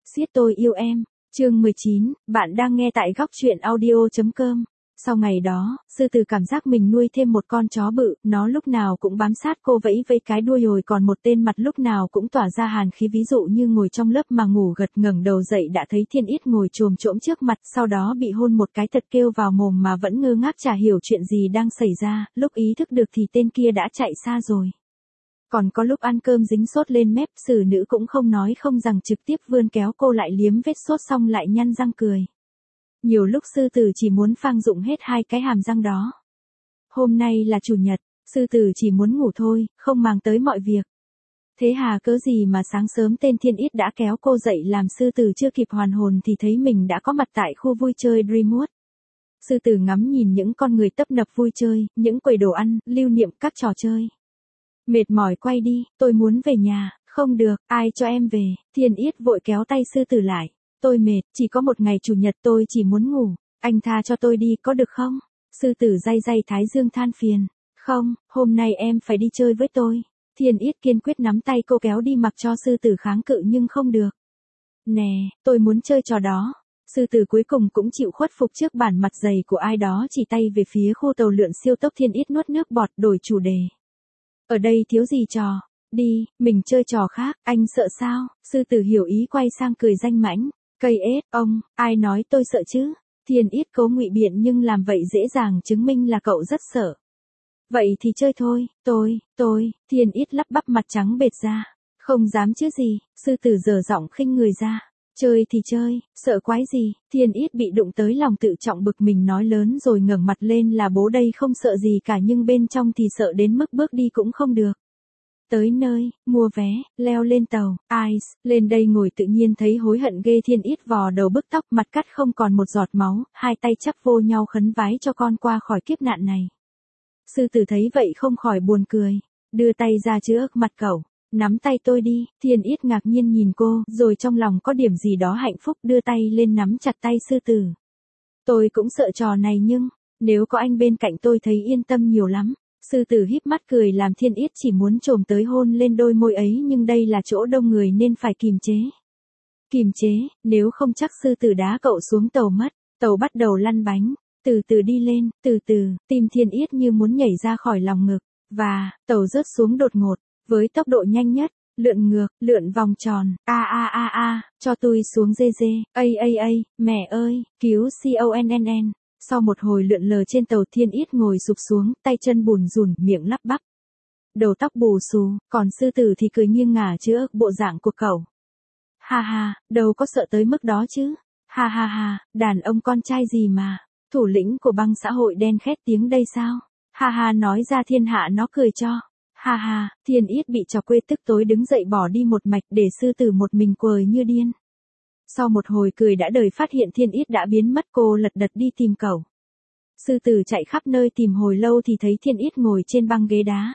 Siết tôi yêu em. Chương 19, bạn đang nghe tại góc truyện audio.com. Sau ngày đó, sư tử cảm giác mình nuôi thêm một con chó bự, nó lúc nào cũng bám sát cô vẫy vẫy cái đuôi rồi còn một tên mặt lúc nào cũng tỏa ra hàn khí, ví dụ như ngồi trong lớp mà ngủ gật, ngẩng đầu dậy đã thấy Thiên Ít ngồi chồm chỗm trước mặt, sau đó bị hôn một cái thật kêu vào mồm mà vẫn ngơ ngác chả hiểu chuyện gì đang xảy ra, lúc ý thức được thì tên kia đã chạy xa rồi. Còn có lúc ăn cơm dính sốt lên mép, xử nữ cũng không nói không rằng trực tiếp vươn kéo cô lại liếm vết sốt xong lại nhăn răng cười. Nhiều lúc sư tử chỉ muốn phang dụng hết hai cái hàm răng đó. Hôm nay là chủ nhật, sư tử chỉ muốn ngủ thôi, không màng tới mọi việc. Thế hà cớ gì mà sáng sớm tên Thiên Ít đã kéo cô dậy, làm sư tử chưa kịp hoàn hồn thì thấy mình đã có mặt tại khu vui chơi Dreamworld. Sư tử ngắm nhìn những con người tấp nập vui chơi, những quầy đồ ăn, lưu niệm, các trò chơi. Mệt mỏi quay đi, tôi muốn về nhà. Không được, ai cho em về. Thiên Ít vội kéo tay sư tử lại. Tôi mệt, chỉ có một ngày chủ nhật tôi chỉ muốn ngủ. Anh tha cho tôi đi có được không? Sư tử day day thái dương than phiền. Không, hôm nay em phải đi chơi với tôi. Thiên Ít kiên quyết nắm tay cô kéo đi, mặc cho sư tử kháng cự nhưng không được. Nè, tôi muốn chơi trò đó. Sư tử cuối cùng cũng chịu khuất phục trước bản mặt dày của ai đó, chỉ tay về phía khu tàu lượn siêu tốc. Thiên Ít nuốt nước bọt, đổi chủ đề. Ở đây thiếu gì trò, đi, mình chơi trò khác, anh sợ sao? Sư tử hiểu ý quay sang cười danh mãnh. Cây ếch, ông, ai nói tôi sợ chứ? Thiên Ít cố ngụy biện nhưng làm vậy dễ dàng chứng minh là cậu rất sợ. Vậy thì chơi thôi, Thiên Ít lắp bắp mặt trắng bệch ra. Không dám chứ gì, sư tử giở giọng khinh người ra. Chơi thì chơi, sợ quái gì? Thiên Ít bị đụng tới lòng tự trọng bực mình nói lớn rồi ngẩng mặt lên là bố đây không sợ gì cả, nhưng bên trong thì sợ đến mức bước đi cũng không được. Tới nơi, mua vé, leo lên tàu, Ice, lên đây ngồi tự nhiên thấy hối hận ghê. Thiên Ít vò đầu bứt tóc, mặt cắt không còn một giọt máu, hai tay chắp vô nhau khấn vái cho con qua khỏi kiếp nạn này. Sư tử thấy vậy không khỏi buồn cười, đưa tay ra trước mặt cậu. Nắm tay tôi đi. Thiên Ít ngạc nhiên nhìn cô, rồi trong lòng có điểm gì đó hạnh phúc đưa tay lên nắm chặt tay sư tử. Tôi cũng sợ trò này nhưng, nếu có anh bên cạnh tôi thấy yên tâm nhiều lắm. Sư tử híp mắt cười làm Thiên Ít chỉ muốn chồm tới hôn lên đôi môi ấy, nhưng đây là chỗ đông người nên phải kìm chế. Kìm chế, nếu không chắc sư tử đá cậu xuống tàu mất. Tàu bắt đầu lăn bánh, từ từ đi lên, từ từ, tim Thiên Ít như muốn nhảy ra khỏi lòng ngực. Và, tàu rớt xuống đột ngột. Với tốc độ nhanh nhất, lượn ngược, lượn vòng tròn, cho tôi xuống dê, mẹ ơi, cứu CONNN. Sau một hồi lượn lờ trên tàu, Thiên Ít ngồi sụp xuống, tay chân bùn rùn, miệng lắp bắp. Đầu tóc bù xù, còn sư tử thì cười nghiêng ngả chữa bộ dạng của cậu. Ha ha, đâu có sợ tới mức đó chứ. Ha ha ha, đàn ông con trai gì mà, thủ lĩnh của băng xã hội đen khét tiếng đây sao? Ha ha, nói ra thiên hạ nó cười cho. Ha ha, Thiên Ít bị chọc quê tức tối đứng dậy bỏ đi một mạch, để sư tử một mình quời như điên. Sau một hồi cười đã đời phát hiện Thiên Ít đã biến mất, cô lật đật đi tìm cậu. Sư tử chạy khắp nơi tìm hồi lâu thì thấy Thiên Ít ngồi trên băng ghế đá.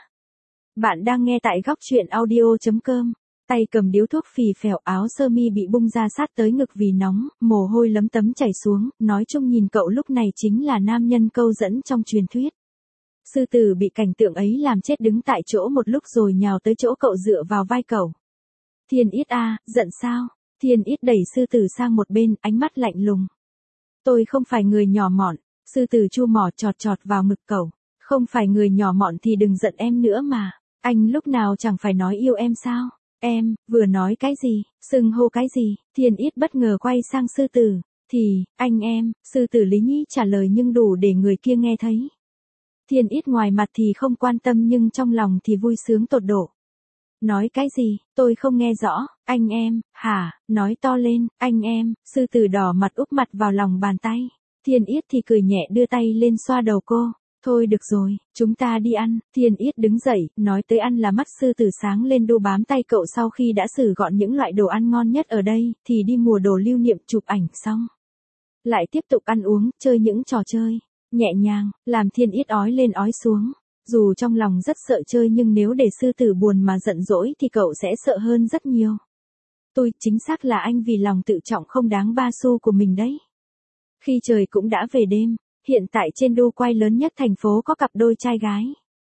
Bạn đang nghe tại góc truyện audio.com. Tay cầm điếu thuốc phì phèo, áo sơ mi bị bung ra sát tới ngực vì nóng, mồ hôi lấm tấm chảy xuống, nói chung nhìn cậu lúc này chính là nam nhân câu dẫn trong truyền thuyết. Sư tử bị cảnh tượng ấy làm chết đứng tại chỗ một lúc rồi nhào tới chỗ cậu dựa vào vai cậu. Thiên Ít à, giận sao? Thiên Ít đẩy sư tử sang một bên, ánh mắt lạnh lùng. Tôi không phải người nhỏ mọn. Sư tử chu mỏ chọt chọt vào ngực cậu. Không phải người nhỏ mọn thì đừng giận em nữa mà. Anh lúc nào chẳng phải nói yêu em sao? Em, vừa nói cái gì? Xưng hô cái gì? Thiên Ít bất ngờ quay sang sư tử. Thì, anh em, sư tử lý nhí trả lời nhưng đủ để người kia nghe thấy. Thiên Ít ngoài mặt thì không quan tâm nhưng trong lòng thì vui sướng tột độ. Nói cái gì, tôi không nghe rõ, anh em, hả, nói to lên, anh em, sư tử đỏ mặt úp mặt vào lòng bàn tay. Thiên Ít thì cười nhẹ đưa tay lên xoa đầu cô. Thôi được rồi, chúng ta đi ăn. Thiên Ít đứng dậy, nói tới ăn là mắt sư tử sáng lên đu bám tay cậu. Sau khi đã xử gọn những loại đồ ăn ngon nhất ở đây, thì đi mua đồ lưu niệm chụp ảnh xong. Lại tiếp tục ăn uống, chơi những trò chơi. Nhẹ nhàng, làm Thiên Ít ói lên ói xuống. Dù trong lòng rất sợ chơi nhưng nếu để sư tử buồn mà giận dỗi thì cậu sẽ sợ hơn rất nhiều. Tôi, chính xác là anh vì lòng tự trọng không đáng ba xu của mình đấy. Khi trời cũng đã về đêm, hiện tại trên đu quay lớn nhất thành phố có cặp đôi trai gái.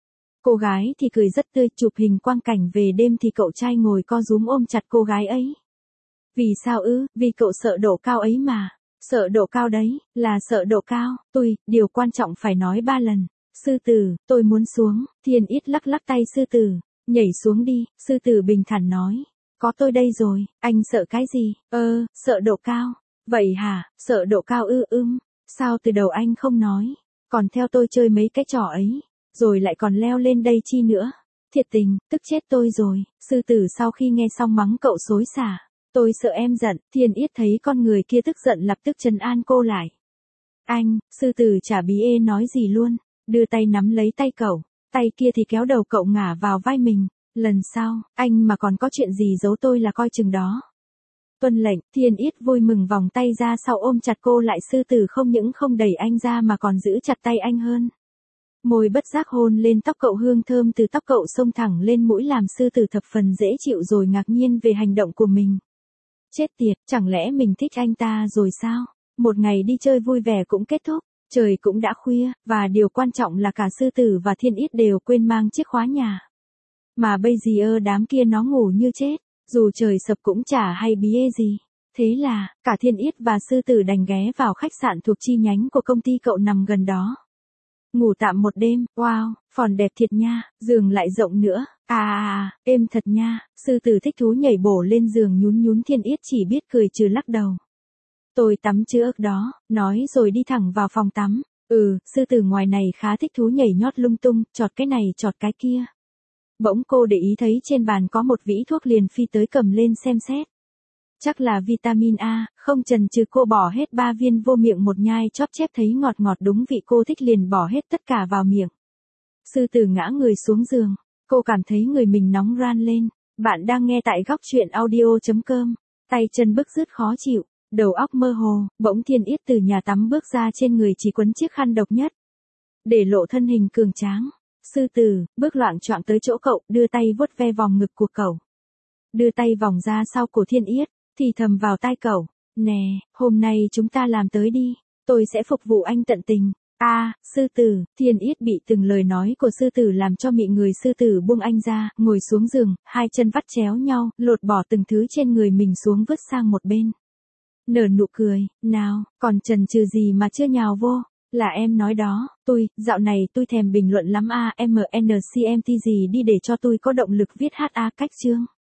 Cô gái thì cười rất tươi, chụp hình quang cảnh về đêm thì cậu trai ngồi co rúm ôm chặt cô gái ấy. Vì sao ư? Vì cậu sợ độ cao ấy mà. Sợ độ cao đấy, là sợ độ cao. Điều quan trọng phải nói 3 lần. Sư tử, tôi muốn xuống. Thiên Ít lắc lắc tay sư tử. Nhảy xuống đi, sư tử bình thản nói. Có tôi đây rồi, anh sợ cái gì? Sợ độ cao. Vậy hả, sợ độ cao Sao từ đầu anh không nói? Còn theo tôi chơi mấy cái trò ấy. Rồi lại còn leo lên đây chi nữa. Thiệt tình, tức chết tôi rồi. Sư tử sau khi nghe xong mắng cậu xối xả. Tôi sợ em giận. Thiên Ít thấy con người kia tức giận lập tức trấn an cô lại. Anh, sư tử chả bí ê nói gì luôn. Đưa tay nắm lấy tay cậu. Tay kia thì kéo đầu cậu ngả vào vai mình. Lần sau, anh mà còn có chuyện gì giấu tôi là coi chừng đó. Tuân lệnh. Thiên Ít vui mừng vòng tay ra sau ôm chặt cô lại. Sư tử không những không đẩy anh ra mà còn giữ chặt tay anh hơn. Môi bất giác hôn lên tóc cậu, hương thơm từ tóc cậu xông thẳng lên mũi làm sư tử thập phần dễ chịu rồi ngạc nhiên về hành động của mình. Chết tiệt, chẳng lẽ mình thích anh ta rồi sao? Một ngày đi chơi vui vẻ cũng kết thúc, trời cũng đã khuya, và điều quan trọng là cả sư tử và Thiên Ít đều quên mang chiếc khóa nhà. Mà bây giờ đám kia nó ngủ như chết, dù trời sập cũng chả hay bí ê gì. Thế là, cả Thiên Ít và sư tử đành ghé vào khách sạn thuộc chi nhánh của công ty cậu nằm gần đó. Ngủ tạm một đêm, wow, phòng đẹp thiệt nha, giường lại rộng nữa, êm thật nha. Sư tử thích thú nhảy bổ lên giường nhún nhún. Thiên Ít chỉ biết cười trừ lắc đầu. Tôi tắm chưa ức đó, nói rồi đi thẳng vào phòng tắm. Sư tử ngoài này khá thích thú nhảy nhót lung tung, chọt cái này chọt cái kia. Bỗng cô để ý thấy trên bàn có một vỉ thuốc liền phi tới cầm lên xem xét. Chắc là vitamin A, không chần chừ cô bỏ hết 3 viên vô miệng một nhai chóp chép thấy ngọt ngọt đúng vị cô thích liền bỏ hết tất cả vào miệng. Sư tử ngã người xuống giường, cô cảm thấy người mình nóng ran lên. Bạn đang nghe tại góc truyện audio.com, tay chân bứt rứt khó chịu, đầu óc mơ hồ, bỗng Thiên Ít từ nhà tắm bước ra, trên người chỉ quấn chiếc khăn độc nhất, để lộ thân hình cường tráng. Sư tử, bước loạng choạng tới chỗ cậu, đưa tay vuốt ve vòng ngực của cậu. Đưa tay vòng ra sau cổ Thiên Ít, thì thầm vào tai cậu, nè, hôm nay chúng ta làm tới đi, tôi sẽ phục vụ anh tận tình. Sư tử. Thiên Ít bị từng lời nói của sư tử làm cho mị người. Sư tử buông anh ra, ngồi xuống giường, hai chân vắt chéo nhau, lột bỏ từng thứ trên người mình xuống vứt sang một bên. Nở nụ cười, nào, còn chần chừ gì mà chưa nhào vô, là em nói đó, dạo này tôi thèm bình luận lắm MNCMT gì đi để cho tôi có động lực viết cách chương.